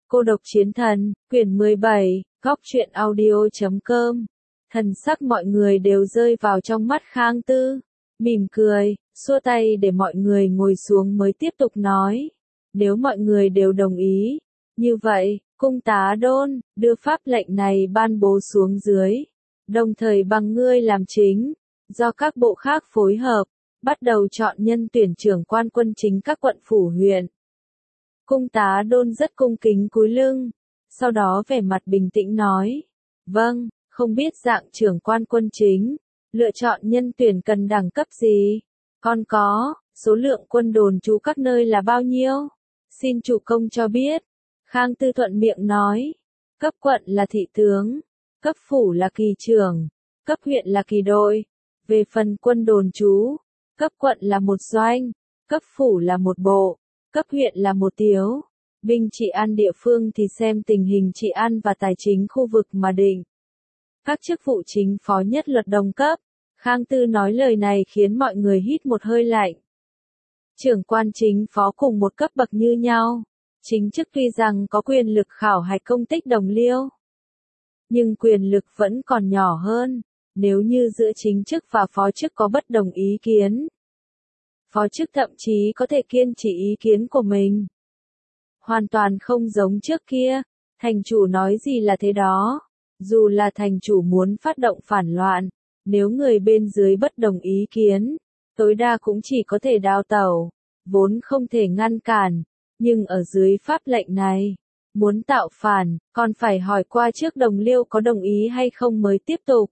Cô độc chiến thần, quyển 17, góc truyện audio.com. Thần sắc mọi người đều rơi vào trong mắt Khang Tư, mỉm cười, xua tay để mọi người ngồi xuống mới tiếp tục nói. Nếu mọi người đều đồng ý, như vậy, cung tá Đôn, đưa pháp lệnh này ban bố xuống dưới, đồng thời bằng ngươi làm chính, do các bộ khác phối hợp, bắt đầu chọn nhân tuyển trưởng quan quân chính các quận phủ huyện. Cung tá Đôn rất cung kính cúi lưng, sau đó vẻ mặt bình tĩnh nói, vâng, không biết dạng trưởng quan quân chính, lựa chọn nhân tuyển cần đẳng cấp gì, còn có, số lượng quân đồn trú các nơi là bao nhiêu, xin chủ công cho biết. Khang Tư thuận miệng nói, cấp quận là thị tướng, cấp phủ là kỳ trưởng, cấp huyện là kỳ đội, về phần quân đồn trú, cấp quận là một doanh, cấp phủ là một bộ, cấp huyện là một tiếu, binh trị an địa phương thì xem tình hình trị an và tài chính khu vực mà định. Các chức vụ chính phó nhất luật đồng cấp, Khang Tư nói lời này khiến mọi người hít một hơi lạnh. Trưởng quan chính phó cùng một cấp bậc như nhau, chính chức tuy rằng có quyền lực khảo hạch công tích đồng liêu, nhưng quyền lực vẫn còn nhỏ hơn, nếu như giữa chính chức và phó chức có bất đồng ý kiến. Phó chức thậm chí có thể kiên trì ý kiến của mình. Hoàn toàn không giống trước kia, thành chủ nói gì là thế đó. Dù là thành chủ muốn phát động phản loạn, nếu người bên dưới bất đồng ý kiến, tối đa cũng chỉ có thể đào tẩu, vốn không thể ngăn cản. Nhưng ở dưới pháp lệnh này, muốn tạo phản, còn phải hỏi qua trước đồng liêu có đồng ý hay không mới tiếp tục.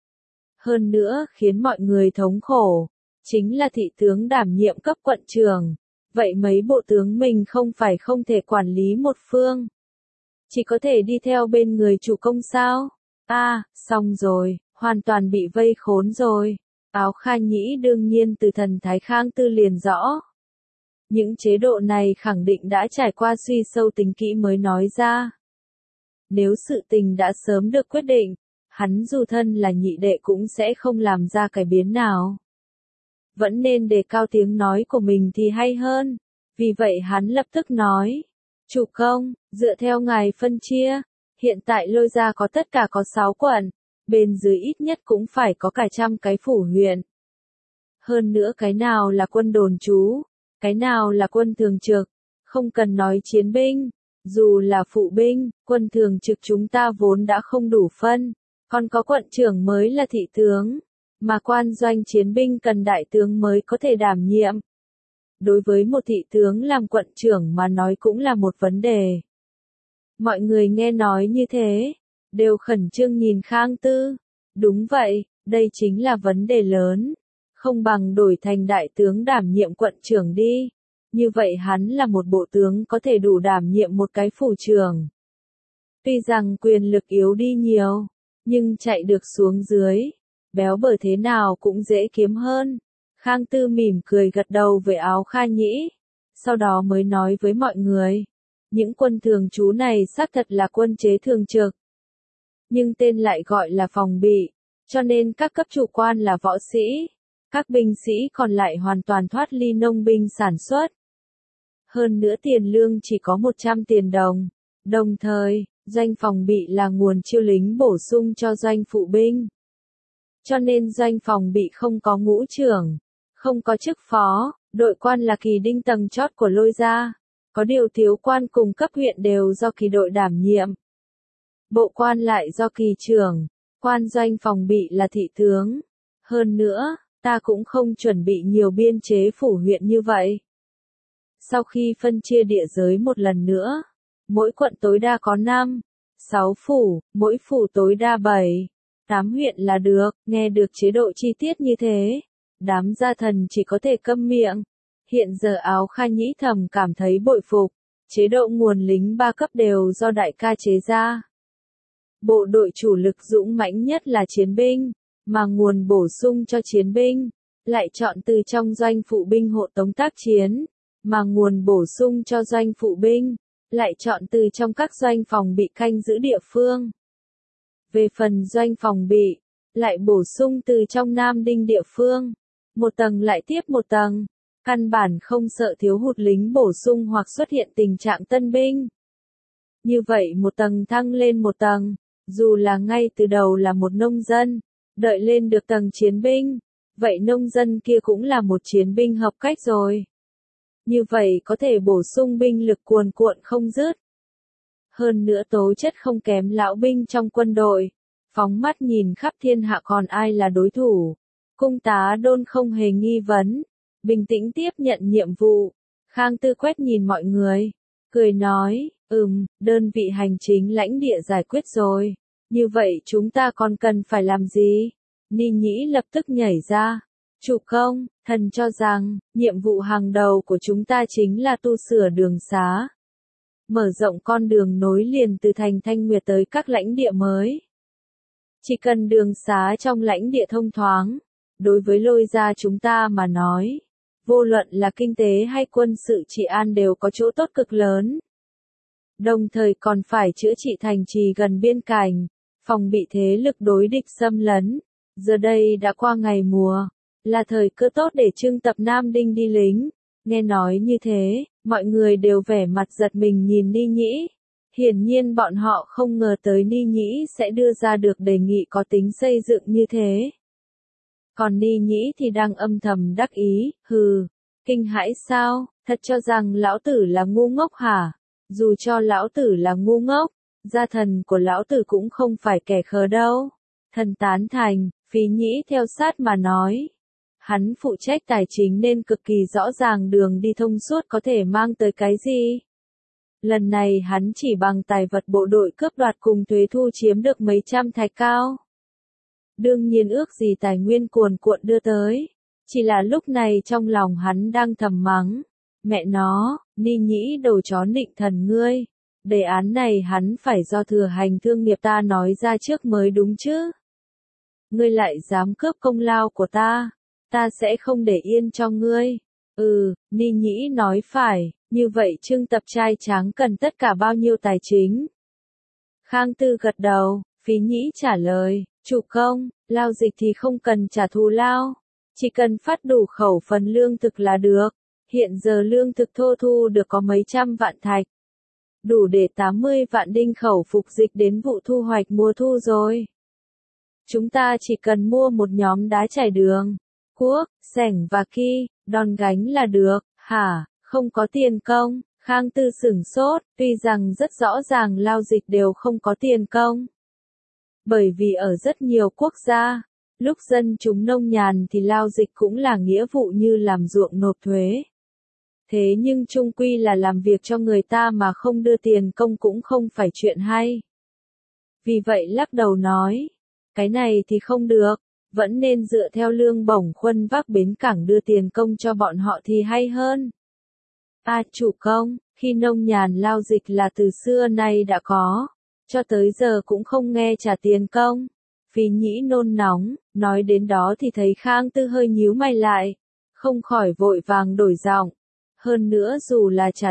Hơn nữa khiến mọi người thống khổ, chính là thị tướng đảm nhiệm cấp quận trưởng, vậy mấy bộ tướng mình không phải không thể quản lý một phương. Chỉ có thể đi theo bên người chủ công sao? Xong rồi, hoàn toàn bị vây khốn rồi. Áo Kha Nhĩ đương nhiên từ thần thái Khang Tư liền rõ. Những chế độ này khẳng định đã trải qua suy sâu tính kỹ mới nói ra. Nếu sự tình đã sớm được quyết định, hắn dù thân là nhị đệ cũng sẽ không làm ra cải biến nào. Vẫn nên đề cao tiếng nói của mình thì hay hơn. Vì vậy hắn lập tức nói, chủ công, dựa theo ngài phân chia, hiện tại Lôi Gia có tất cả có 6 quận, bên dưới ít nhất cũng phải có cả trăm cái phủ huyện. Hơn nữa cái nào là quân đồn trú, cái nào là quân thường trực, không cần nói chiến binh, dù là phụ binh, quân thường trực chúng ta vốn đã không đủ phân, còn có quận trưởng mới là thị tướng, mà quan doanh chiến binh cần đại tướng mới có thể đảm nhiệm. Đối với một thị tướng làm quận trưởng mà nói cũng là một vấn đề. Mọi người nghe nói như thế, đều khẩn trương nhìn Khang Tư. Đúng vậy, đây chính là vấn đề lớn. Không bằng đổi thành đại tướng đảm nhiệm quận trưởng đi. Như vậy hắn là một bộ tướng có thể đủ đảm nhiệm một cái phủ trưởng. Tuy rằng quyền lực yếu đi nhiều, nhưng chạy được xuống dưới, béo bở thế nào cũng dễ kiếm hơn. Khang Tư mỉm cười gật đầu với Áo Kha Nhĩ, sau đó mới nói với mọi người. Những quân thường trú này xác thật là quân chế thường trực, nhưng tên lại gọi là phòng bị, cho nên các cấp chủ quan là võ sĩ, các binh sĩ còn lại hoàn toàn thoát ly nông binh sản xuất. Hơn nữa tiền lương chỉ có 100 tiền đồng, đồng thời, doanh phòng bị là nguồn chiêu lính bổ sung cho doanh phụ binh. Cho nên doanh phòng bị không có ngũ trưởng, không có chức phó, đội quan là kỳ đinh tầng chót của Lôi Gia. Có điều thiếu quan cùng cấp huyện đều do kỳ đội đảm nhiệm. Bộ quan lại do kỳ trưởng, quan doanh phòng bị là thị tướng. Hơn nữa, ta cũng không chuẩn bị nhiều biên chế phủ huyện như vậy. Sau khi phân chia địa giới một lần nữa, mỗi quận tối đa có 5, 6 phủ, mỗi phủ tối đa 7, 8 huyện là được. Nghe được chế độ chi tiết như thế, đám gia thần chỉ có thể câm miệng. Hiện giờ Áo Kha Nhĩ thầm cảm thấy bội phục, chế độ nguồn lính 3 cấp đều do đại ca chế ra. Bộ đội chủ lực dũng mãnh nhất là chiến binh, mà nguồn bổ sung cho chiến binh, lại chọn từ trong doanh phụ binh hộ tống tác chiến, mà nguồn bổ sung cho doanh phụ binh, lại chọn từ trong các doanh phòng bị canh giữ địa phương. Về phần doanh phòng bị, lại bổ sung từ trong Nam Đinh địa phương, một tầng lại tiếp một tầng. Căn bản không sợ thiếu hụt lính bổ sung hoặc xuất hiện tình trạng tân binh. Như vậy một tầng thăng lên một tầng, dù là ngay từ đầu là một nông dân, đợi lên được tầng chiến binh, vậy nông dân kia cũng là một chiến binh hợp cách rồi. Như vậy có thể bổ sung binh lực cuồn cuộn không dứt. Hơn nữa tố chất không kém lão binh trong quân đội, phóng mắt nhìn khắp thiên hạ còn ai là đối thủ. Cung tá Đôn không hề nghi vấn, bình tĩnh tiếp nhận nhiệm vụ. Khang Tư quét nhìn mọi người, cười nói, đơn vị hành chính lãnh địa giải quyết rồi. Như vậy chúng ta còn cần phải làm gì? Ni Nhĩ lập tức nhảy ra. Chủ công, thần cho rằng, nhiệm vụ hàng đầu của chúng ta chính là tu sửa đường xá. Mở rộng con đường nối liền từ thành Thanh Nguyệt tới các lãnh địa mới. Chỉ cần đường xá trong lãnh địa thông thoáng, đối với Lôi gia chúng ta mà nói, vô luận là kinh tế hay quân sự trị an đều có chỗ tốt cực lớn. Đồng thời còn phải chữa trị thành trì gần biên cảnh, phòng bị thế lực đối địch xâm lấn. Giờ đây đã qua ngày mùa, là thời cơ tốt để trưng tập Nam Đinh đi lính. Nghe nói như thế, mọi người đều vẻ mặt giật mình nhìn Ni Nhĩ. Hiển nhiên bọn họ không ngờ tới Ni Nhĩ sẽ đưa ra được đề nghị có tính xây dựng như thế. Còn Ni Nhĩ thì đang âm thầm đắc ý, kinh hãi sao, thật cho rằng lão tử là ngu ngốc hả? Dù cho lão tử là ngu ngốc, gia thần của lão tử cũng không phải kẻ khờ đâu. Thần tán thành, Phí Nhĩ theo sát mà nói. Hắn phụ trách tài chính nên cực kỳ rõ ràng đường đi thông suốt có thể mang tới cái gì. Lần này hắn chỉ bằng tài vật bộ đội cướp đoạt cùng thuế thu chiếm được mấy trăm thạch cao. Đương nhiên ước gì tài nguyên cuồn cuộn đưa tới. Chỉ là lúc này trong lòng hắn đang thầm mắng. Mẹ nó, Ni Nhĩ đầu chó nịnh thần ngươi. Đề án này hắn phải do thừa hành thương nghiệp ta nói ra trước mới đúng chứ. Ngươi lại dám cướp công lao của ta. Ta sẽ không để yên cho ngươi. Ni Nhĩ nói phải, như vậy trưng tập trai tráng cần tất cả bao nhiêu tài chính? Khang Tư gật đầu, Phí Nhĩ trả lời, chủ công, lao dịch thì không cần trả thù lao, chỉ cần phát đủ khẩu phần lương thực là được. Hiện giờ lương thực thô thu được có mấy trăm vạn thạch. Đủ để 80 vạn đinh khẩu phục dịch đến vụ thu hoạch mùa thu rồi. Chúng ta chỉ cần mua một nhóm đá trải đường, cuốc, xẻng và ki, đòn gánh là được, hả, không có tiền công. Khang Tư sửng sốt, tuy rằng rất rõ ràng lao dịch đều không có tiền công. Bởi vì ở rất nhiều quốc gia, lúc dân chúng nông nhàn thì lao dịch cũng là nghĩa vụ như làm ruộng nộp thuế. Thế nhưng chung quy là làm việc cho người ta mà không đưa tiền công cũng không phải chuyện hay. Vì vậy lắc đầu nói, cái này thì không được, vẫn nên dựa theo lương bổng khuân vác bến cảng đưa tiền công cho bọn họ thì hay hơn. Chủ công, khi nông nhàn lao dịch là từ xưa nay đã có, cho tới giờ cũng không nghe trả tiền công. Phí Nhĩ nôn nóng, nói đến đó thì thấy Khang Tư hơi nhíu mày lại, không khỏi vội vàng đổi giọng. Hơn nữa dù là trả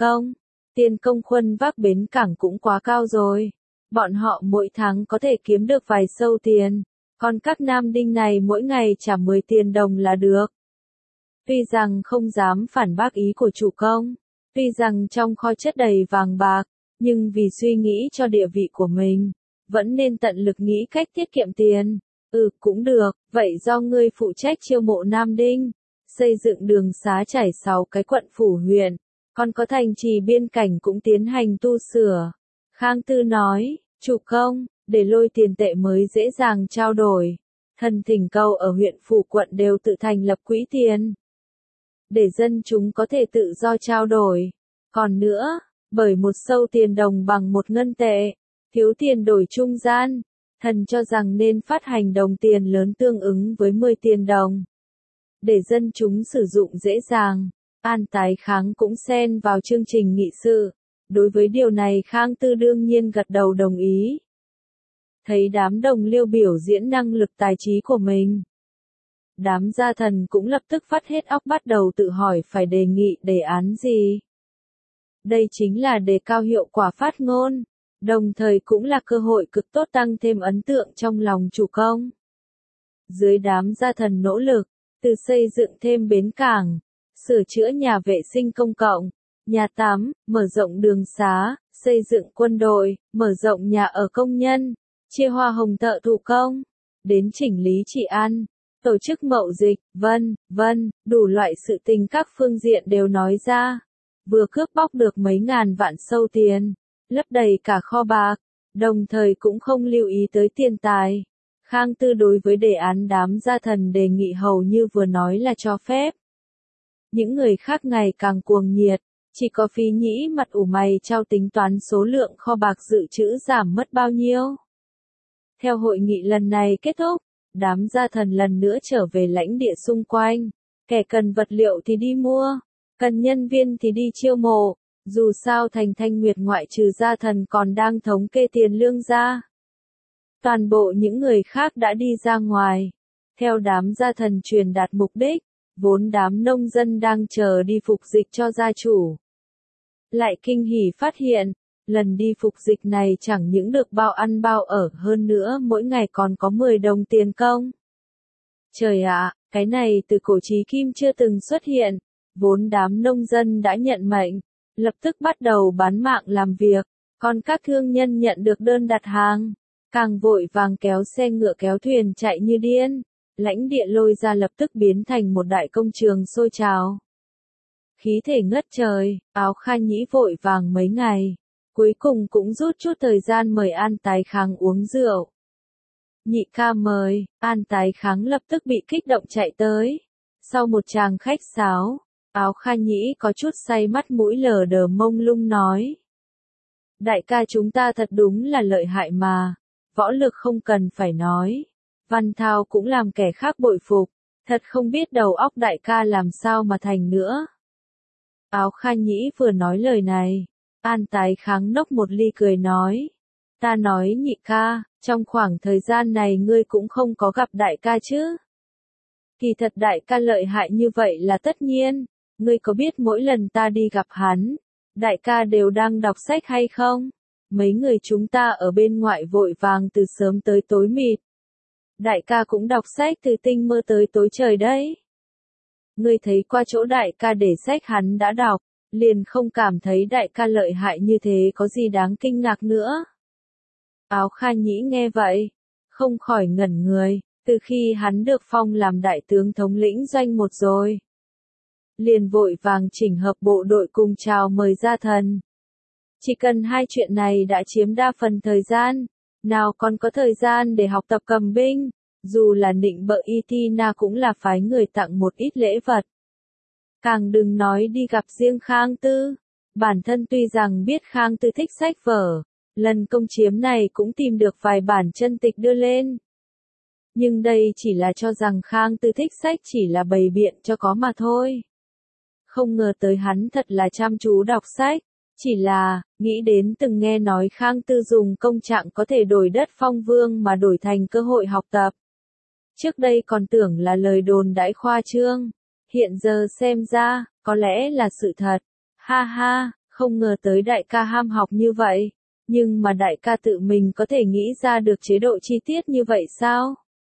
tiền công khuân vác bến cảng cũng quá cao rồi. Bọn họ mỗi tháng có thể kiếm được vài sâu tiền, còn các nam đinh này mỗi ngày trả 10 tiền đồng là được. Tuy rằng không dám phản bác ý của chủ công, tuy rằng trong kho chất đầy vàng bạc, nhưng vì suy nghĩ cho địa vị của mình, vẫn nên tận lực nghĩ cách tiết kiệm tiền. Cũng được, vậy do ngươi phụ trách chiêu mộ nam đinh, xây dựng đường xá trải 6 cái quận phủ huyện, còn có thành trì biên cảnh cũng tiến hành tu sửa. Khang Tư nói, chủ công, để lôi tiền tệ mới dễ dàng trao đổi. Thần thỉnh cầu ở huyện phủ quận đều tự thành lập quỹ tiền, để dân chúng có thể tự do trao đổi. Còn nữa, bởi một sâu tiền đồng bằng một ngân tệ, thiếu tiền đổi trung gian, thần cho rằng nên phát hành đồng tiền lớn tương ứng với 10 tiền đồng. Để dân chúng sử dụng dễ dàng, An Tái Kháng cũng xen vào chương trình nghị sự. Đối với điều này Khang Tư đương nhiên gật đầu đồng ý. Thấy đám đồng liêu biểu diễn năng lực tài trí của mình, đám gia thần cũng lập tức vắt hết óc bắt đầu tự hỏi phải đề nghị đề án gì. Đây chính là đề cao hiệu quả phát ngôn, đồng thời cũng là cơ hội cực tốt tăng thêm ấn tượng trong lòng chủ công. Dưới đám gia thần nỗ lực, từ xây dựng thêm bến cảng, sửa chữa nhà vệ sinh công cộng, nhà tắm, mở rộng đường xá, xây dựng quân đội, mở rộng nhà ở công nhân, chia hoa hồng thợ thủ công, đến chỉnh lý trị an, tổ chức mậu dịch, vân vân, đủ loại sự tình các phương diện đều nói ra. Vừa cướp bóc được mấy ngàn vạn sâu tiền, lấp đầy cả kho bạc, đồng thời cũng không lưu ý tới tiền tài. Khang Tư đối với đề án đám gia thần đề nghị hầu như vừa nói là cho phép. Những người khác ngày càng cuồng nhiệt, chỉ có Phí Nhĩ mặt ủ mày trao tính toán số lượng kho bạc dự trữ giảm mất bao nhiêu. Theo hội nghị lần này kết thúc, đám gia thần lần nữa trở về lãnh địa xung quanh, kẻ cần vật liệu thì đi mua, cần nhân viên thì đi chiêu mộ, dù sao thành Thanh Nguyệt ngoại trừ gia thần còn đang thống kê tiền lương ra. Toàn bộ những người khác đã đi ra ngoài, theo đám gia thần truyền đạt mục đích, vốn đám nông dân đang chờ đi phục dịch cho gia chủ. Lại kinh hỉ phát hiện, lần đi phục dịch này chẳng những được bao ăn bao ở hơn nữa mỗi ngày còn có 10 đồng tiền công. Trời ạ, cái này từ cổ chí kim chưa từng xuất hiện, vốn đám nông dân đã nhận mệnh, lập tức bắt đầu bán mạng làm việc, còn các thương nhân nhận được đơn đặt hàng, càng vội vàng kéo xe ngựa kéo thuyền chạy như điên. Lãnh địa Lôi Gia lập tức biến thành một đại công trường sôi trào. Khí thể ngất trời, Áo Kha Nhĩ vội vàng mấy ngày, cuối cùng cũng rút chút thời gian mời An Tái Kháng uống rượu. Nhị ca mời, An Tái Kháng lập tức bị kích động chạy tới. Sau một tràng khách sáo, Áo Kha Nhĩ có chút say mắt mũi lờ đờ mông lung nói. Đại ca chúng ta thật đúng là lợi hại mà, võ lực không cần phải nói. Văn thao cũng làm kẻ khác bội phục, thật không biết đầu óc đại ca làm sao mà thành nữa. Áo Kha Nhĩ vừa nói lời này, An Tái Kháng nốc một ly cười nói. Ta nói nhị ca, trong khoảng thời gian này ngươi cũng không có gặp đại ca chứ. Kỳ thật đại ca lợi hại như vậy là tất nhiên, ngươi có biết mỗi lần ta đi gặp hắn, đại ca đều đang đọc sách hay không? Mấy người chúng ta ở bên ngoại vội vàng từ sớm tới tối mịt. Đại ca cũng đọc sách từ tinh mơ tới tối trời đấy. Ngươi thấy qua chỗ đại ca để sách hắn đã đọc, liền không cảm thấy đại ca lợi hại như thế có gì đáng kinh ngạc nữa. Áo Kha Nhĩ nghe vậy, không khỏi ngẩn người, từ khi hắn được phong làm đại tướng thống lĩnh doanh một rồi. Liền vội vàng chỉnh hợp bộ đội cùng chào mời gia thần. Chỉ cần hai chuyện này đã chiếm đa phần thời gian, nào còn có thời gian để học tập cầm binh, dù là nịnh bợ Itina cũng là phái người tặng một ít lễ vật. Càng đừng nói đi gặp riêng Khang Tư, bản thân tuy rằng biết Khang Tư thích sách vở, lần công chiếm này cũng tìm được vài bản chân tịch đưa lên. Nhưng đây chỉ là cho rằng Khang Tư thích sách chỉ là bày biện cho có mà thôi. Không ngờ tới hắn thật là chăm chú đọc sách. Chỉ là, nghĩ đến từng nghe nói Khang Tư dùng công trạng có thể đổi đất phong vương mà đổi thành cơ hội học tập. Trước đây còn tưởng là lời đồn đãi khoa trương, hiện giờ xem ra, có lẽ là sự thật. Ha ha, không ngờ tới đại ca ham học như vậy, nhưng mà đại ca tự mình có thể nghĩ ra được chế độ chi tiết như vậy sao?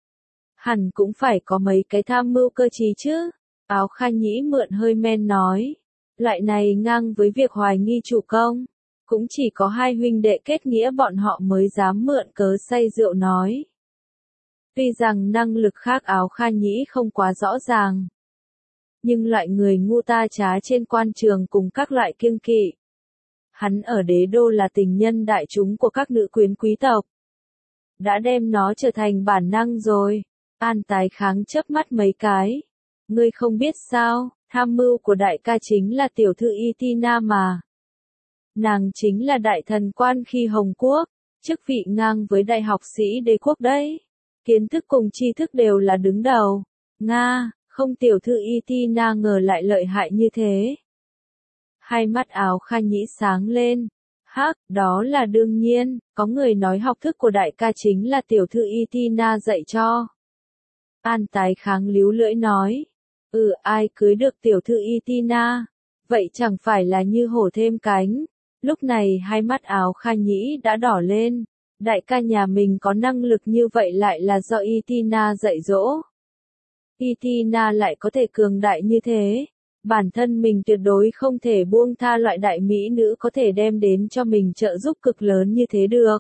Hẳn cũng phải có mấy cái tham mưu cơ trí chứ. Áo Kha Nhĩ mượn hơi men nói. Loại này ngang với việc hoài nghi chủ công, cũng chỉ có hai huynh đệ kết nghĩa bọn họ mới dám mượn cớ say rượu nói. Tuy rằng năng lực khác Áo Kha Nhĩ không quá rõ ràng, nhưng loại người ngu ta trá trên quan trường cùng các loại kiêng kỵ. Hắn ở đế đô là tình nhân đại chúng của các nữ quyến quý tộc. Đã đem nó trở thành bản năng rồi. An Tái Kháng chớp mắt mấy cái. Ngươi không biết sao? Tham mưu của đại ca chính là tiểu thư Itina mà. Nàng chính là đại thần quan khi Hồng Quốc, chức vị ngang với đại học sĩ đế quốc đấy. Kiến thức cùng tri thức đều là đứng đầu. Nga, không tiểu thư Itina ngờ lại lợi hại như thế. Hai mắt Áo Kha Nhĩ sáng lên. Hắc, đó là đương nhiên, có người nói học thức của đại ca chính là tiểu thư Itina dạy cho. An Tái Kháng líu lưỡi nói. Ai cưới được tiểu thư Itina, vậy chẳng phải là như hổ thêm cánh. Lúc này hai mắt Áo Kha Nhĩ đã đỏ lên, đại ca nhà mình có năng lực như vậy lại là do Itina dạy dỗ. Itina lại có thể cường đại như thế, Bản thân mình tuyệt đối không thể buông tha loại đại mỹ nữ có thể đem đến cho mình trợ giúp cực lớn như thế được.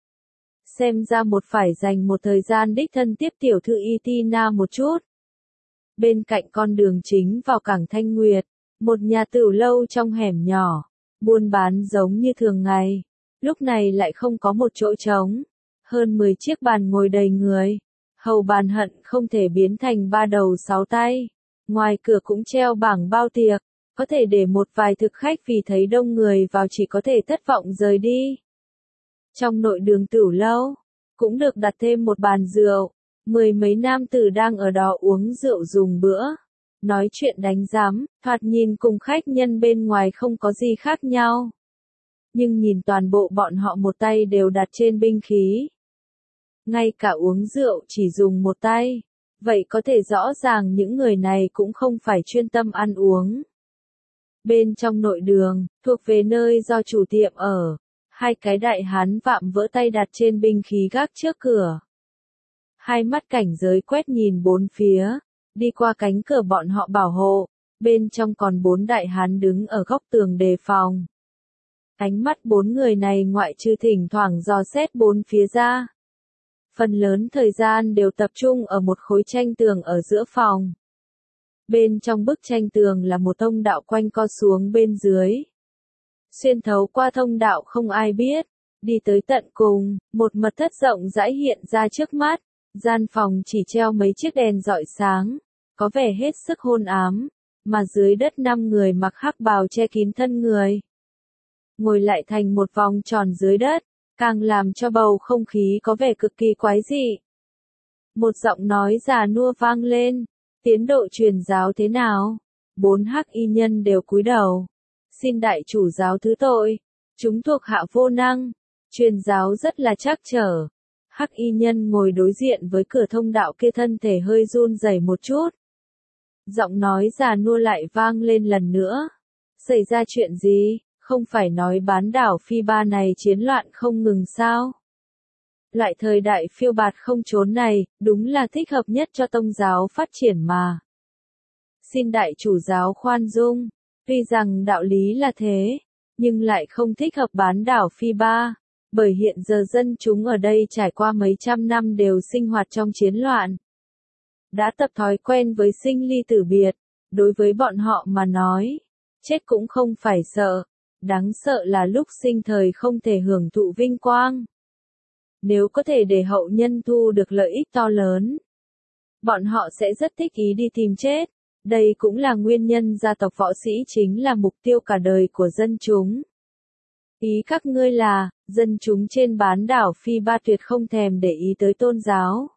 Xem ra một phải dành một thời gian đích thân tiếp tiểu thư Itina một chút. Bên cạnh con đường chính vào cảng Thanh Nguyệt, một nhà tửu lâu trong hẻm nhỏ, buôn bán giống như thường ngày, lúc này lại không có một chỗ trống, hơn 10 chiếc bàn ngồi đầy người, hầu bàn hận không thể biến thành 3 đầu 6 tay, ngoài cửa cũng treo bảng bao tiệc, có thể để một vài thực khách vì thấy đông người vào chỉ có thể thất vọng rời đi. Trong nội đường tửu lâu, cũng được đặt thêm một bàn rượu, 10 mấy nam tử đang ở đó uống rượu dùng bữa, nói chuyện đánh giám, thoạt nhìn cùng khách nhân bên ngoài không có gì khác nhau. Nhưng nhìn toàn bộ bọn họ một tay đều đặt trên binh khí. Ngay cả uống rượu chỉ dùng một tay, vậy có thể rõ ràng những người này cũng không phải chuyên tâm ăn uống. Bên trong nội đường, thuộc về nơi do chủ tiệm ở, hai cái đại hán vạm vỡ tay đặt trên binh khí gác trước cửa. Hai mắt cảnh giới quét nhìn bốn phía, đi qua cánh cửa bọn họ bảo hộ, bên trong còn 4 đại hán đứng ở góc tường đề phòng. Ánh mắt 4 người này ngoại trừ thỉnh thoảng dò xét bốn phía ra. Phần lớn thời gian đều tập trung ở một khối tranh tường ở giữa phòng. Bên trong bức tranh tường là một thông đạo quanh co xuống bên dưới. Xuyên thấu qua thông đạo không ai biết, đi tới tận cùng, một mật thất rộng rãi hiện ra trước mắt, gian phòng chỉ treo mấy chiếc đèn rọi sáng, có vẻ hết sức hôn ám, mà dưới đất 5 người mặc hắc bào che kín thân người. Ngồi lại thành một vòng tròn dưới đất, càng làm cho bầu không khí có vẻ cực kỳ quái dị. Một giọng nói già nua vang lên, tiến độ truyền giáo thế nào? 4 hắc y nhân đều cúi đầu. Xin đại chủ giáo thứ tội, chúng thuộc hạ vô năng, truyền giáo rất là trắc trở. Hắc y nhân ngồi đối diện với cửa thông đạo kia thân thể hơi run rẩy một chút. Giọng nói già nua lại vang lên lần nữa. Xảy ra chuyện gì, không phải nói bán đảo Phi Ba này chiến loạn không ngừng sao? Loại thời đại phiêu bạt không trốn này, đúng là thích hợp nhất cho tông giáo phát triển mà. Xin đại chủ giáo khoan dung, tuy rằng đạo lý là thế, nhưng lại không thích hợp bán đảo Phi Ba, bởi hiện giờ dân chúng ở đây trải qua mấy trăm năm đều sinh hoạt trong chiến loạn. Đã tập thói quen với sinh ly tử biệt, đối với bọn họ mà nói, chết cũng không phải sợ, đáng sợ là lúc sinh thời không thể hưởng thụ vinh quang. Nếu có thể để hậu nhân thu được lợi ích to lớn, bọn họ sẽ rất thích ý đi tìm chết. Đây cũng là nguyên nhân gia tộc võ sĩ chính là mục tiêu cả đời của dân chúng. Ý các ngươi là, dân chúng trên bán đảo Phi Ba tuyệt không thèm để ý tới tôn giáo,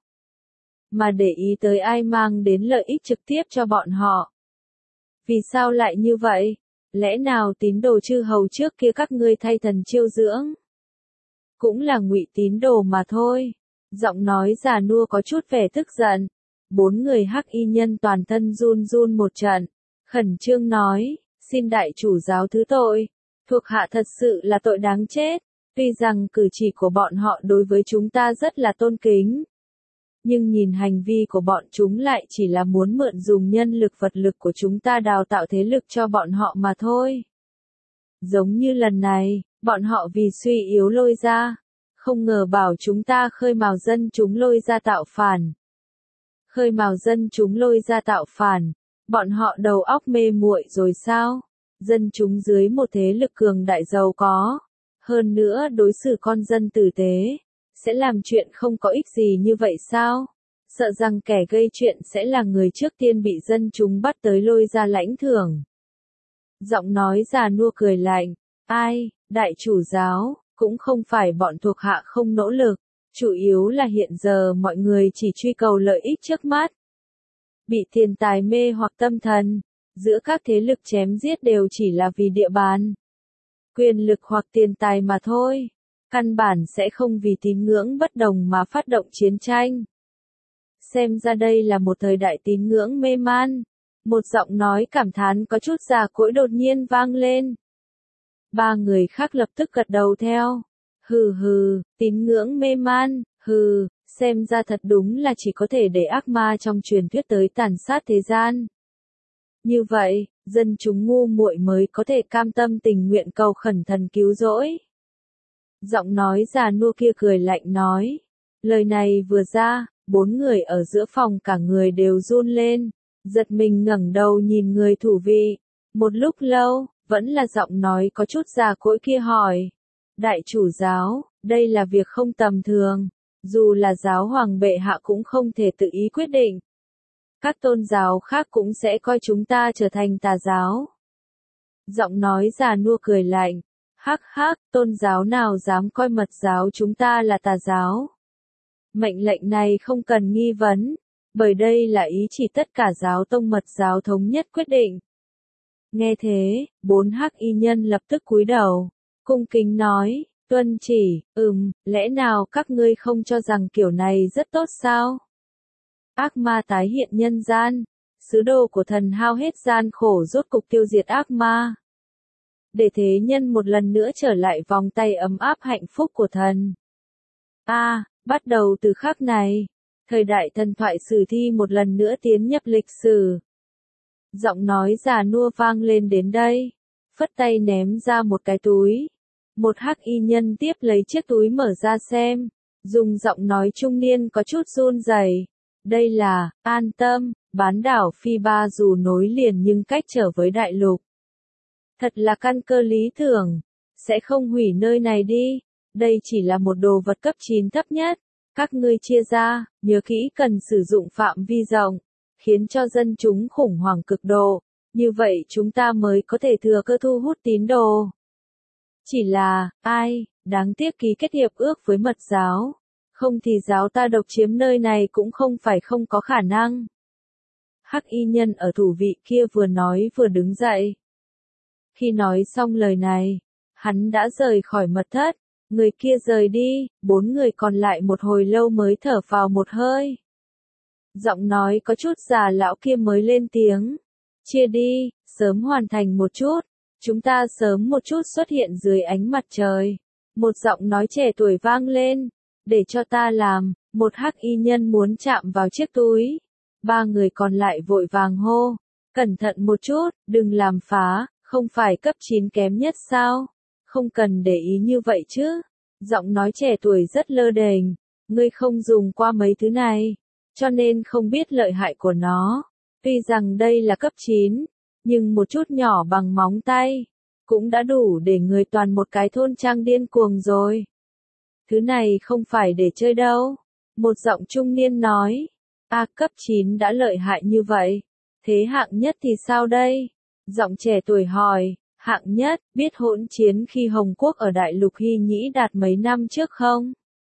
mà để ý tới ai mang đến lợi ích trực tiếp cho bọn họ. Vì sao lại như vậy? Lẽ nào tín đồ chư hầu trước kia các ngươi thay thần chiêu dưỡng? Cũng là ngụy tín đồ mà thôi. Giọng nói già nua có chút vẻ tức giận. 4 người hắc y nhân toàn thân run run một trận, khẩn trương nói, xin đại chủ giáo thứ tội, thuộc hạ thật sự là tội đáng chết, tuy rằng cử chỉ của bọn họ đối với chúng ta rất là tôn kính, nhưng nhìn hành vi của bọn chúng lại chỉ là muốn mượn dùng nhân lực vật lực của chúng ta đào tạo thế lực cho bọn họ mà thôi. Giống như lần này, bọn họ vì suy yếu lôi ra, không ngờ bảo chúng ta khơi mào dân chúng lôi ra tạo phản. Khơi mào dân chúng lôi ra tạo phản, bọn họ đầu óc mê muội rồi sao? Dân chúng dưới một thế lực cường đại giàu có, hơn nữa đối xử con dân tử tế, sẽ làm chuyện không có ích gì như vậy sao? Sợ rằng kẻ gây chuyện sẽ là người trước tiên bị dân chúng bắt tới lôi ra lãnh thưởng. Giọng nói già nua cười lạnh, ai, đại chủ giáo, cũng không phải bọn thuộc hạ không nỗ lực. Chủ yếu là hiện giờ mọi người chỉ truy cầu lợi ích trước mắt. Bị tiền tài mê hoặc tâm thần, giữa các thế lực chém giết đều chỉ là vì địa bàn, quyền lực hoặc tiền tài mà thôi. Căn bản sẽ không vì tín ngưỡng bất đồng mà phát động chiến tranh. Xem ra đây là một thời đại tín ngưỡng mê man. Một giọng nói cảm thán có chút già cỗi đột nhiên vang lên. 3 người khác lập tức gật đầu theo. Hừ hừ, tín ngưỡng mê man, hừ, xem ra thật đúng là chỉ có thể để ác ma trong truyền thuyết tới tàn sát thế gian. Như vậy, dân chúng ngu muội mới có thể cam tâm tình nguyện cầu khẩn thần cứu rỗi. Giọng nói già nua kia cười lạnh nói. Lời này vừa ra, 4 người ở giữa phòng cả người đều run lên, giật mình ngẩng đầu nhìn người thủ vị. Một lúc lâu, vẫn là giọng nói có chút già cỗi kia hỏi. Đại chủ giáo, đây là việc không tầm thường, dù là giáo hoàng bệ hạ cũng không thể tự ý quyết định. Các tôn giáo khác cũng sẽ coi chúng ta trở thành tà giáo. Giọng nói già nua cười lạnh. Hắc hắc, tôn giáo nào dám coi mật giáo chúng ta là tà giáo. Mệnh lệnh này không cần nghi vấn, bởi đây là ý chỉ tất cả giáo tông mật giáo thống nhất quyết định. Nghe thế, 4 hắc y nhân lập tức cúi đầu, cung kính nói, tuân chỉ, lẽ nào các ngươi không cho rằng kiểu này rất tốt sao? Ác ma tái hiện nhân gian, sứ đồ của thần hao hết gian khổ rốt cục tiêu diệt ác ma. Để thế nhân một lần nữa trở lại vòng tay ấm áp hạnh phúc của thần. Bắt đầu từ khắc này, thời đại thần thoại sử thi một lần nữa tiến nhập lịch sử. Giọng nói già nua vang lên đến đây, phất tay ném ra một cái túi. Một hắc y nhân tiếp lấy chiếc túi mở ra xem, dùng giọng nói trung niên có chút run rẩy. Đây là, an tâm, bán đảo Phi Ba dù nối liền nhưng cách trở với đại lục. Thật là căn cơ lý tưởng, sẽ không hủy nơi này đi, đây chỉ là một đồ vật cấp 9 thấp nhất. Các ngươi chia ra, nhớ kỹ cần sử dụng phạm vi rộng, khiến cho dân chúng khủng hoảng cực độ, như vậy chúng ta mới có thể thừa cơ thu hút tín đồ. Chỉ là, đáng tiếc ký kết hiệp ước với mật giáo, không thì giáo ta độc chiếm nơi này cũng không phải không có khả năng. Hắc y nhân ở thủ vị kia vừa nói vừa đứng dậy. Khi nói xong lời này, hắn đã rời khỏi mật thất, người kia rời đi, 4 người còn lại một hồi lâu mới thở vào một hơi. Giọng nói có chút già lão kia mới lên tiếng. Chia đi, sớm hoàn thành một chút, chúng ta sớm một chút xuất hiện dưới ánh mặt trời. Một giọng nói trẻ tuổi vang lên, để cho ta làm, một hắc y nhân muốn chạm vào chiếc túi. 3 người còn lại vội vàng hô, cẩn thận một chút, đừng làm phá, không phải cấp 9 kém nhất sao? Không cần để ý như vậy chứ. Giọng nói trẻ tuổi rất lơ đễnh, ngươi không dùng qua mấy thứ này, cho nên không biết lợi hại của nó. Tuy rằng đây là cấp 9, nhưng một chút nhỏ bằng móng tay, cũng đã đủ để người toàn một cái thôn trang điên cuồng rồi. Thứ này không phải để chơi đâu. Một giọng trung niên nói, cấp 9 đã lợi hại như vậy, thế hạng nhất thì sao đây? Giọng trẻ tuổi hỏi, hạng nhất, biết hỗn chiến khi Hồng Quốc ở Đại lục Hy Nhĩ đạt mấy năm trước không?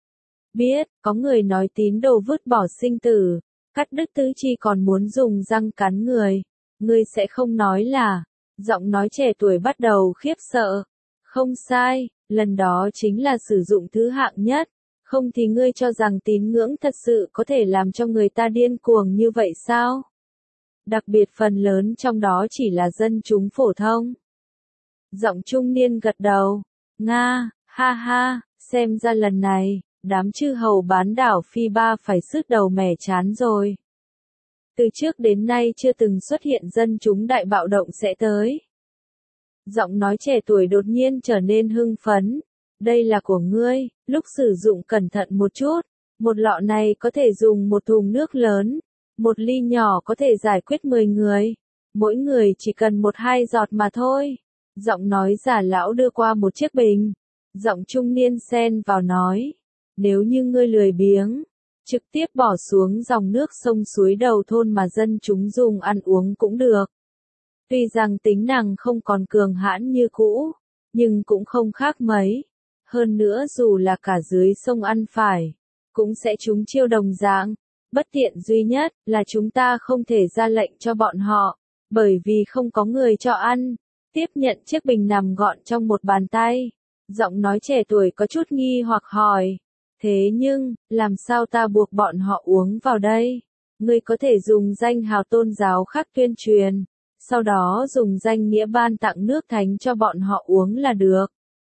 Biết, có người nói tín đồ vứt bỏ sinh tử, cắt đứt tứ chi còn muốn dùng răng cắn người. Ngươi sẽ không nói là, giọng nói trẻ tuổi bắt đầu khiếp sợ. Không sai, lần đó chính là sử dụng thứ hạng nhất, không thì ngươi cho rằng tín ngưỡng thật sự có thể làm cho người ta điên cuồng như vậy sao? Đặc biệt phần lớn trong đó chỉ là dân chúng phổ thông. Giọng trung niên gật đầu, Nga, ha ha, xem ra lần này, đám chư hầu bán đảo Phi Ba phải sứt đầu mẻ chán rồi. Từ trước đến nay chưa từng xuất hiện dân chúng đại bạo động sẽ tới. Giọng nói trẻ tuổi đột nhiên trở nên hưng phấn. Đây là của ngươi, lúc sử dụng cẩn thận một chút. Một lọ này có thể dùng một thùng nước lớn. Một ly nhỏ có thể giải quyết 10 người. Mỗi người chỉ cần 1-2 giọt mà thôi. Giọng nói già lão đưa qua một chiếc bình. Giọng trung niên xen vào nói. Nếu như ngươi lười biếng, trực tiếp bỏ xuống dòng nước sông suối đầu thôn mà dân chúng dùng ăn uống cũng được. Tuy rằng tính năng không còn cường hãn như cũ, nhưng cũng không khác mấy. Hơn nữa dù là cả dưới sông ăn phải, cũng sẽ trúng chiêu đồng dạng. Bất tiện duy nhất là chúng ta không thể ra lệnh cho bọn họ, bởi vì không có người cho ăn. Tiếp nhận chiếc bình nằm gọn trong một bàn tay. Giọng nói trẻ tuổi có chút nghi hoặc hỏi. Thế nhưng, làm sao ta buộc bọn họ uống vào đây? Ngươi có thể dùng danh hào tôn giáo khác tuyên truyền, sau đó dùng danh nghĩa ban tặng nước thánh cho bọn họ uống là được.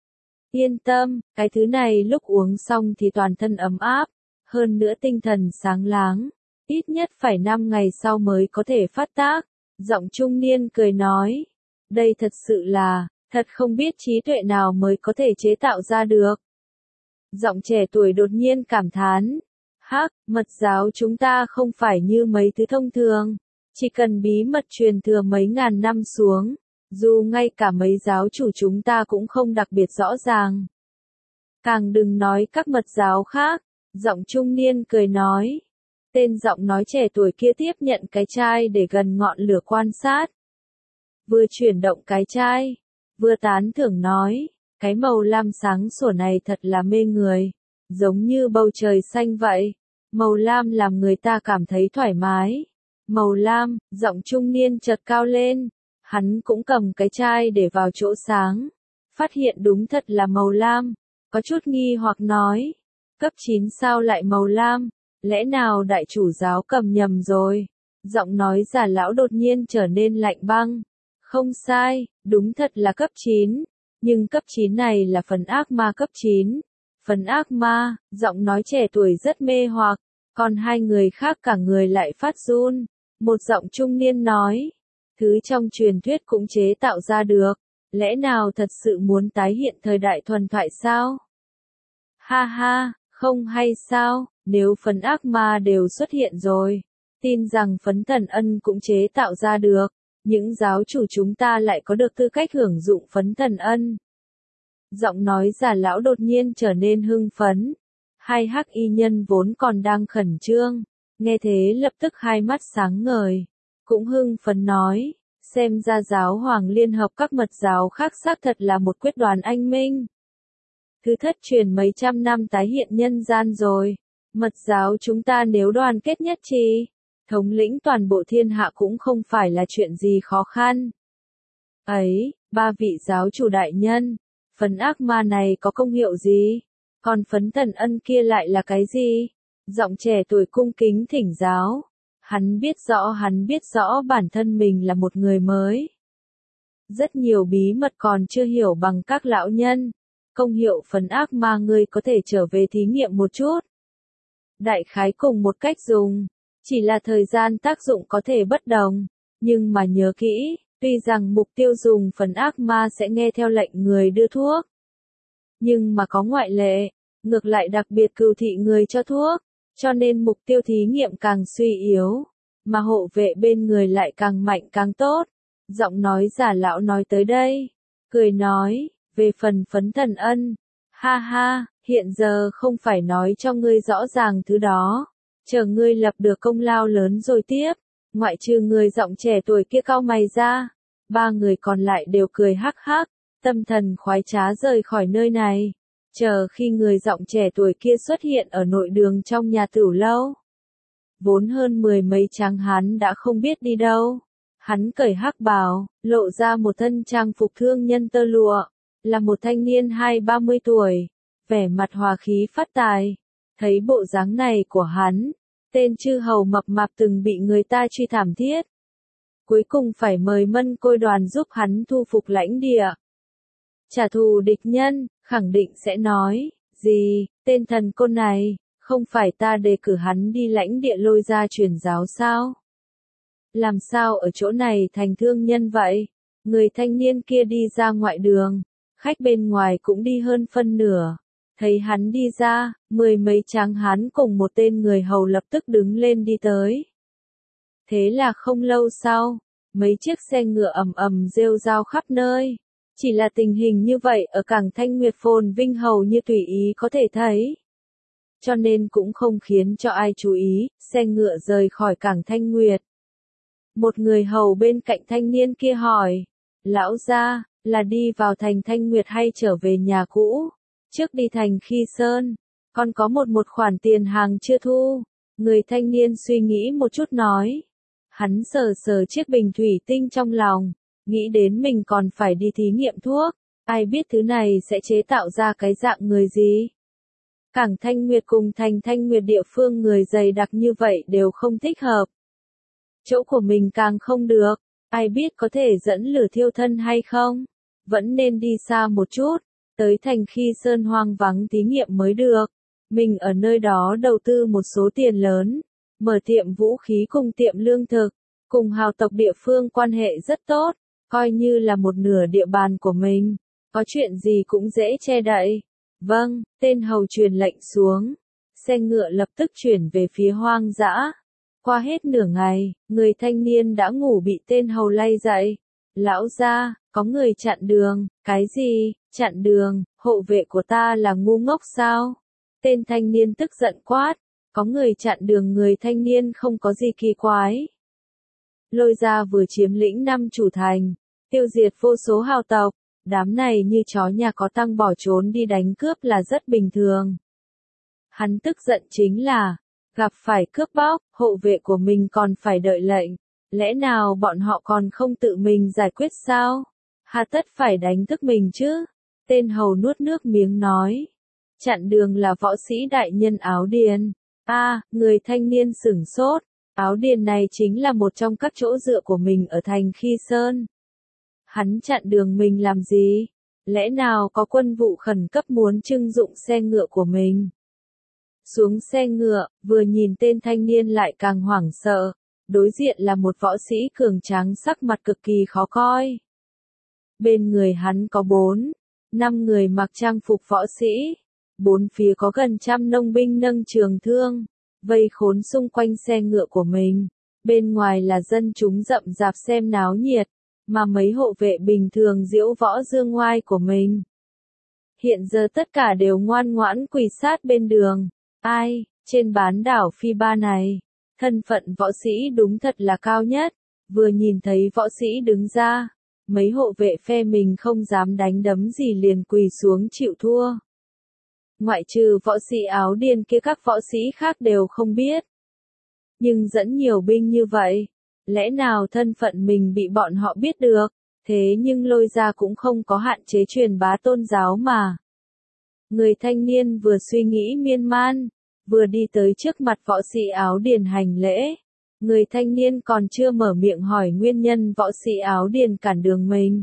Yên tâm, cái thứ này lúc uống xong thì toàn thân ấm áp, hơn nữa tinh thần sáng láng, ít nhất phải 5 ngày sau mới có thể phát tác. Giọng trung niên cười nói. Đây thật sự là, thật không biết trí tuệ nào mới có thể chế tạo ra được. Giọng trẻ tuổi đột nhiên cảm thán. Hắc, mật giáo chúng ta không phải như mấy thứ thông thường. Chỉ cần bí mật truyền thừa mấy ngàn năm xuống, dù ngay cả mấy giáo chủ chúng ta cũng không đặc biệt rõ ràng. Càng đừng nói các mật giáo khác, giọng trung niên cười nói. Tên giọng nói trẻ tuổi kia tiếp nhận cái chai để gần ngọn lửa quan sát. Vừa chuyển động cái chai, vừa tán thưởng nói, cái màu lam sáng sủa này thật là mê người, giống như bầu trời xanh vậy. Màu lam làm người ta cảm thấy thoải mái. Màu lam, giọng trung niên chợt cao lên, hắn cũng cầm cái chai để vào chỗ sáng, phát hiện đúng thật là màu lam, có chút nghi hoặc nói, cấp 9 sao lại màu lam, lẽ nào đại chủ giáo cầm nhầm rồi? Giọng nói già lão đột nhiên trở nên lạnh băng. Không sai, đúng thật là cấp 9, nhưng cấp 9 này là phần ác ma cấp 9. Phần ác ma, giọng nói trẻ tuổi rất mê hoặc, còn hai người khác cả người lại phát run. Một giọng trung niên nói, thứ trong truyền thuyết cũng chế tạo ra được, lẽ nào thật sự muốn tái hiện thời đại thuần thoại sao? Ha ha, không hay sao, nếu phấn ác ma đều xuất hiện rồi, tin rằng phấn thần ân cũng chế tạo ra được, những giáo chủ chúng ta lại có được tư cách hưởng dụng phấn thần ân. Giọng nói già lão đột nhiên trở nên hưng phấn. Hai hắc y nhân vốn còn đang khẩn trương, nghe thế lập tức hai mắt sáng ngời, cũng hưng phấn nói, xem ra giáo hoàng liên hợp các mật giáo khác xác thật là một quyết đoán anh minh. Thứ thất truyền mấy trăm năm tái hiện nhân gian rồi, mật giáo chúng ta nếu đoàn kết nhất trí, thống lĩnh toàn bộ thiên hạ cũng không phải là chuyện gì khó khăn. Ấy, ba vị giáo chủ đại nhân, phấn ác ma này có công hiệu gì? Còn phấn thần ân kia lại là cái gì? Giọng trẻ tuổi cung kính thỉnh giáo. Hắn biết rõ bản thân mình là một người mới. Rất nhiều bí mật còn chưa hiểu bằng các lão nhân. Công hiệu phấn ác ma ngươi có thể trở về thí nghiệm một chút. Đại khái cùng một cách dùng. Chỉ là thời gian tác dụng có thể bất đồng. Nhưng mà nhớ kỹ, tuy rằng mục tiêu dùng phấn ác ma sẽ nghe theo lệnh người đưa thuốc. Nhưng mà có ngoại lệ. Ngược lại đặc biệt cừu thị người cho thuốc, cho nên mục tiêu thí nghiệm càng suy yếu, mà hộ vệ bên người lại càng mạnh càng tốt. Giọng nói già lão nói tới đây, cười nói, về phần phấn thần ân, ha ha, hiện giờ không phải nói cho ngươi rõ ràng thứ đó, chờ ngươi lập được công lao lớn rồi tiếp, ngoại trừ người giọng trẻ tuổi kia cau mày ra, ba người còn lại đều cười hắc hắc, tâm thần khoái trá rời khỏi nơi này. Chờ khi người giọng trẻ tuổi kia xuất hiện ở nội đường trong nhà tửu lâu. Vốn hơn 10 mấy tráng hán đã không biết đi đâu. Hắn cởi hắc bào, lộ ra một thân trang phục thương nhân tơ lụa. Là một thanh niên 20-30 tuổi. Vẻ mặt hòa khí phát tài. Thấy bộ dáng này của hắn. Tên chư hầu mập mạp từng bị người ta truy thảm thiết. Cuối cùng phải mời Mân Côi đoàn giúp hắn thu phục lãnh địa. Trả thù địch nhân, khẳng định sẽ nói, gì, tên thần côn này, không phải ta đề cử hắn đi lãnh địa lôi ra truyền giáo sao? Làm sao ở chỗ này thành thương nhân vậy? Người thanh niên kia đi ra ngoại đường, khách bên ngoài cũng đi hơn phân nửa. Thấy hắn đi ra, 10 mấy tráng hán cùng một tên người hầu lập tức đứng lên đi tới. Thế là không lâu sau, mấy chiếc xe ngựa ầm ầm rêu rao khắp nơi. Chỉ là tình hình như vậy ở cảng Thanh Nguyệt phồn vinh hầu như tùy ý có thể thấy. Cho nên cũng không khiến cho ai chú ý, xe ngựa rời khỏi cảng Thanh Nguyệt. Một người hầu bên cạnh thanh niên kia hỏi, lão gia, là đi vào thành Thanh Nguyệt hay trở về nhà cũ? Trước đi thành Khi Sơn, còn có một khoản tiền hàng chưa thu. Người thanh niên suy nghĩ một chút nói. Hắn sờ sờ chiếc bình thủy tinh trong lòng. Nghĩ đến mình còn phải đi thí nghiệm thuốc, ai biết thứ này sẽ chế tạo ra cái dạng người gì. Cảng Thanh Nguyệt cùng thành Thanh Nguyệt địa phương người dày đặc như vậy đều không thích hợp. Chỗ của mình càng không được, ai biết có thể dẫn lửa thiêu thân hay không. Vẫn nên đi xa một chút, tới thành Khi Sơn hoang vắng thí nghiệm mới được. Mình ở nơi đó đầu tư một số tiền lớn, mở tiệm vũ khí cùng tiệm lương thực. cùng hào tộc địa phương quan hệ rất tốt, coi như là một nửa địa bàn của mình, có chuyện gì cũng dễ che đậy. Vâng, tên hầu truyền lệnh xuống, xe ngựa lập tức chuyển về phía hoang dã. Qua hết nửa ngày, người thanh niên đã ngủ bị tên hầu lay dậy. Lão gia, có người chặn đường. Cái gì, chặn đường, hộ vệ của ta là ngu ngốc sao? Tên thanh niên tức giận quát, có người chặn đường. Người thanh niên không có gì kỳ quái. Lôi Gia vừa chiếm lĩnh 5 chủ thành, tiêu diệt vô số hào tộc, đám này như chó nhà có tang bỏ trốn đi đánh cướp là rất bình thường. Hắn tức giận chính là, gặp phải cướp bóc, hộ vệ của mình còn phải đợi lệnh, lẽ nào bọn họ còn không tự mình giải quyết sao? Hà tất phải đánh thức mình chứ? Tên hầu nuốt nước miếng nói. Chặn đường là võ sĩ đại nhân Áo Điền. Người thanh niên sửng sốt. Áo Điền này chính là một trong các chỗ dựa của mình ở thành Khi Sơn. Hắn chặn đường mình làm gì? Lẽ nào có quân vụ khẩn cấp muốn trưng dụng xe ngựa của mình? Xuống xe ngựa, vừa nhìn tên thanh niên lại càng hoảng sợ. Đối diện là một võ sĩ cường tráng sắc mặt cực kỳ khó coi. Bên người hắn có 4-5 người mặc trang phục võ sĩ. Bốn phía có gần 100 nông binh nâng trường thương, vây khốn xung quanh xe ngựa của mình. Bên ngoài là dân chúng rậm rạp xem náo nhiệt, mà mấy hộ vệ bình thường diễu võ dương ngoai của mình. Hiện giờ tất cả đều ngoan ngoãn quỳ sát bên đường. Trên bán đảo Phi Ba này, thân phận võ sĩ đúng thật là cao nhất. Vừa nhìn thấy võ sĩ đứng ra, mấy hộ vệ phe mình không dám đánh đấm gì liền quỳ xuống chịu thua. Ngoại trừ võ sĩ Áo Điền kia, các võ sĩ khác đều không biết. Nhưng dẫn nhiều binh như vậy, lẽ nào thân phận mình bị bọn họ biết được? Thế nhưng Lôi Gia cũng không có hạn chế truyền bá tôn giáo mà. Người thanh niên vừa suy nghĩ miên man, vừa đi tới trước mặt võ sĩ Áo Điền hành lễ. Người thanh niên còn chưa mở miệng hỏi nguyên nhân võ sĩ Áo Điền cản đường mình.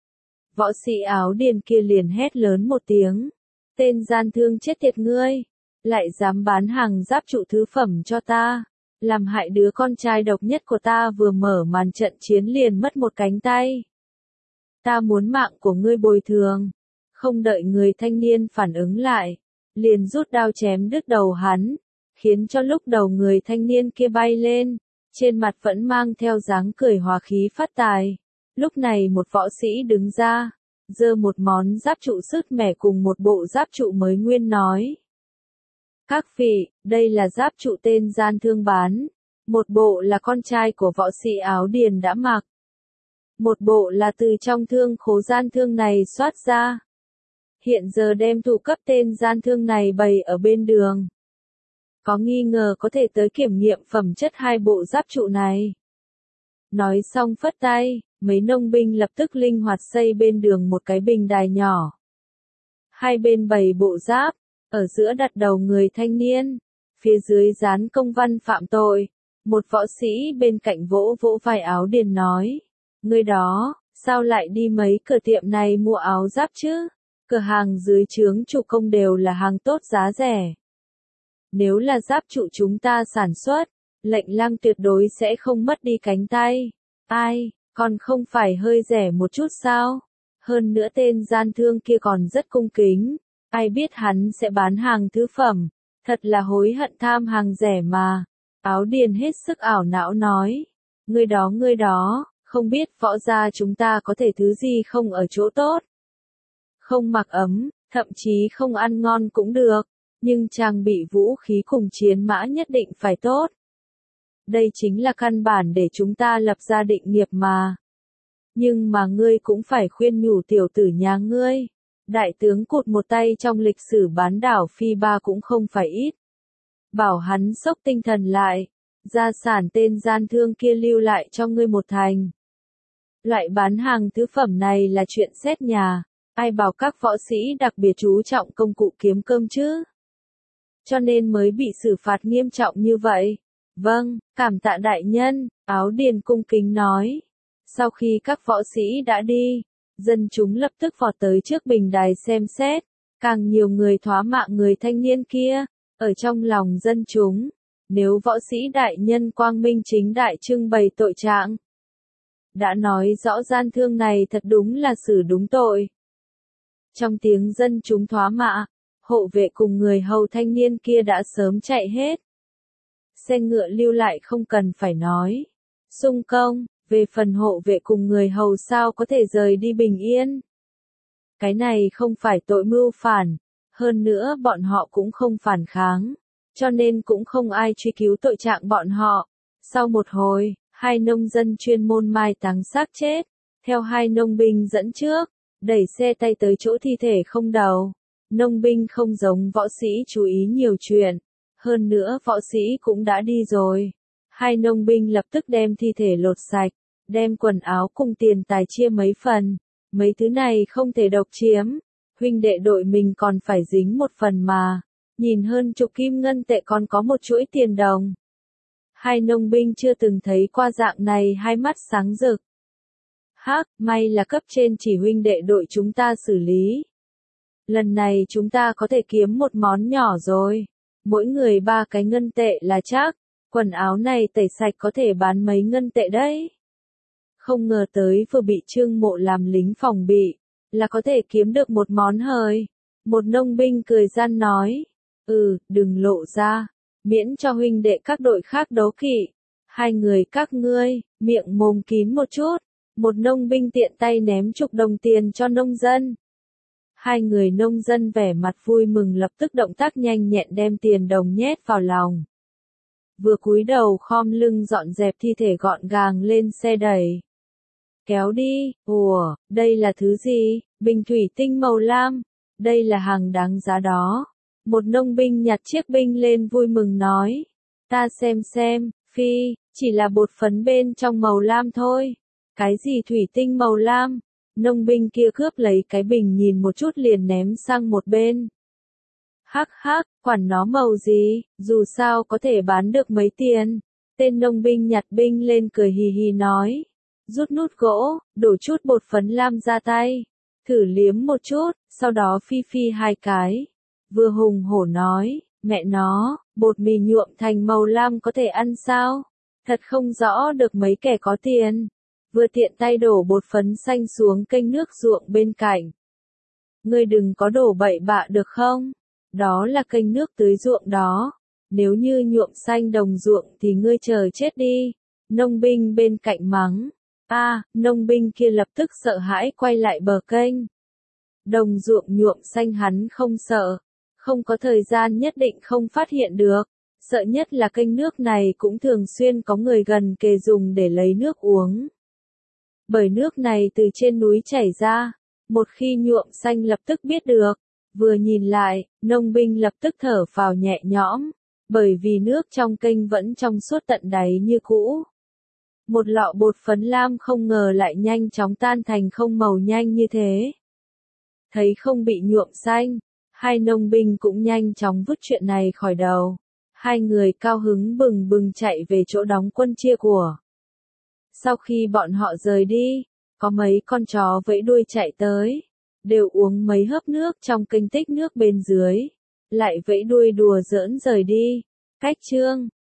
Võ sĩ Áo Điền kia liền hét lớn một tiếng. Tên gian thương chết tiệt ngươi, lại dám bán hàng giáp trụ thứ phẩm cho ta, làm hại đứa con trai độc nhất của ta vừa mở màn trận chiến liền mất một cánh tay. Ta muốn mạng của ngươi bồi thường. Không đợi người thanh niên phản ứng lại, liền rút đao chém đứt đầu hắn, khiến cho lúc đầu người thanh niên kia bay lên, trên mặt vẫn mang theo dáng cười hòa khí phát tài. Lúc này một võ sĩ đứng ra, giơ một món giáp trụ sứt mẻ cùng một bộ giáp trụ mới nguyên nói. Các vị, đây là giáp trụ tên gian thương bán. Một bộ là con trai của võ sĩ Áo Điền đã mặc. Một bộ là từ trong thương khố gian thương này soát ra. Hiện giờ đem thủ cấp tên gian thương này bày ở bên đường. Có nghi ngờ có thể tới kiểm nghiệm phẩm chất hai bộ giáp trụ này. Nói xong phất tay, mấy nông binh lập tức linh hoạt xây bên đường một cái bình đài nhỏ. Hai bên bày bộ giáp, ở giữa đặt đầu người thanh niên, phía dưới dán công văn phạm tội. Một võ sĩ bên cạnh vỗ vỗ vai Áo Điền nói, ngươi đó, sao lại đi mấy cửa tiệm này mua áo giáp chứ? Cửa hàng dưới trướng chủ công đều là hàng tốt giá rẻ. Nếu là giáp trụ chúng ta sản xuất, lệnh lang tuyệt đối sẽ không mất đi cánh tay. Còn không phải hơi rẻ một chút sao? Hơn nữa tên gian thương kia còn rất cung kính. Ai biết hắn sẽ bán hàng thứ phẩm. Thật là hối hận tham hàng rẻ mà. Áo Điền hết sức ảo não nói. Ngươi đó, không biết võ gia chúng ta có thể thứ gì không ở chỗ tốt. Không mặc ấm, thậm chí không ăn ngon cũng được. Nhưng trang bị vũ khí cùng chiến mã nhất định phải tốt. Đây chính là căn bản để chúng ta lập ra định nghiệp mà. Nhưng mà ngươi cũng phải khuyên nhủ tiểu tử nhà ngươi. Đại tướng cụt một tay trong lịch sử bán đảo Phi Ba cũng không phải ít. Bảo hắn sốc tinh thần lại. Gia sản tên gian thương kia lưu lại cho ngươi một thành. Loại bán hàng thứ phẩm này là chuyện xét nhà. Ai bảo các võ sĩ đặc biệt chú trọng công cụ kiếm cơm chứ? Cho nên mới bị xử phạt nghiêm trọng như vậy. Vâng, cảm tạ đại nhân, Áo Điền cung kính nói. Sau khi các võ sĩ đã đi, dân chúng lập tức vọt tới trước bình đài xem xét. Càng nhiều người thoá mạ người thanh niên kia, ở trong lòng dân chúng, Nếu võ sĩ đại nhân quang minh chính đại trưng bày tội trạng, đã nói rõ gian thương này thật đúng là xử đúng tội. Trong tiếng dân chúng thoá mạ, hộ vệ cùng người hầu thanh niên kia đã sớm chạy hết. Xe ngựa lưu lại không cần phải nói. Xung công, về phần hộ vệ cùng người hầu sao có thể rời đi bình yên. Cái này không phải tội mưu phản, hơn nữa bọn họ cũng không phản kháng, cho nên cũng không ai truy cứu tội trạng bọn họ. Sau một hồi, hai nông dân chuyên môn mai táng xác chết, theo hai nông binh dẫn trước, đẩy xe tay tới chỗ thi thể không đầu. Nông binh không giống võ sĩ chú ý nhiều chuyện, hơn nữa võ sĩ cũng đã đi rồi. Hai nông binh lập tức đem thi thể lột sạch, đem quần áo cùng tiền tài chia mấy phần. Mấy thứ này không thể độc chiếm, huynh đệ đội mình còn phải dính một phần mà. Nhìn hơn chục kim ngân tệ còn có một chuỗi tiền đồng. Hai nông binh chưa từng thấy qua dạng này, hai mắt sáng rực. Hắc, may là cấp trên chỉ huynh đệ đội chúng ta xử lý. Lần này chúng ta có thể kiếm một món nhỏ rồi. Mỗi người 3 cái ngân tệ là chắc. Quần áo này tẩy sạch có thể bán mấy ngân tệ đấy. Không ngờ tới vừa bị Trương Mộ làm lính phòng bị, là có thể kiếm được một món hời. Một nông binh cười gian nói. Đừng lộ ra, miễn cho huynh đệ các đội khác đố kỵ. Hai người các ngươi, miệng mồm kín một chút. Một nông binh tiện tay ném chục đồng tiền cho nông dân. Hai người nông dân vẻ mặt vui mừng lập tức động tác nhanh nhẹn đem tiền đồng nhét vào lòng. Vừa cúi đầu khom lưng dọn dẹp thi thể gọn gàng lên xe đẩy. Kéo đi, đây là thứ gì? Bình thủy tinh màu lam. Đây là hàng đáng giá đó. Một nông binh nhặt chiếc binh lên vui mừng nói. Ta xem, phi, chỉ là bột phấn bên trong màu lam thôi. Cái gì thủy tinh màu lam? Nông binh kia cướp lấy cái bình nhìn một chút liền ném sang một bên. Hắc, quản nó màu gì, dù sao có thể bán được mấy tiền. Tên nông binh nhặt binh lên cười hì hì nói. Rút nút gỗ, đổ chút bột phấn lam ra tay. Thử liếm một chút, sau đó phi 2 cái. Vừa hùng hổ nói, mẹ nó, bột mì nhuộm thành màu lam có thể ăn sao? Thật không rõ được mấy kẻ có tiền. Vừa tiện tay đổ bột phấn xanh xuống kênh nước ruộng bên cạnh. Ngươi đừng có đổ bậy bạ được không? Đó là kênh nước tưới ruộng đó. Nếu như nhuộm xanh đồng ruộng thì ngươi chờ chết đi. Nông binh bên cạnh mắng. Nông binh kia lập tức sợ hãi quay lại bờ kênh. Đồng ruộng nhuộm xanh hắn không sợ. Không có thời gian nhất định không phát hiện được. Sợ nhất là kênh nước này cũng thường xuyên có người gần kề dùng để lấy nước uống. Bởi nước này từ trên núi chảy ra. Một khi nhuộm xanh lập tức biết được. Vừa nhìn lại, nông binh lập tức thở phào nhẹ nhõm. Bởi vì nước trong kênh vẫn trong suốt tận đáy như cũ. Một lọ bột phấn lam không ngờ lại nhanh chóng tan thành không màu nhanh như thế. Thấy không bị nhuộm xanh, hai nông binh cũng nhanh chóng vứt chuyện này khỏi đầu. Hai người cao hứng bừng bừng chạy về chỗ đóng quân chia của. Sau khi bọn họ rời đi, có mấy con chó vẫy đuôi chạy tới, đều uống mấy hớp nước trong kênh tích nước bên dưới, lại vẫy đuôi đùa giỡn rời đi. Cách chương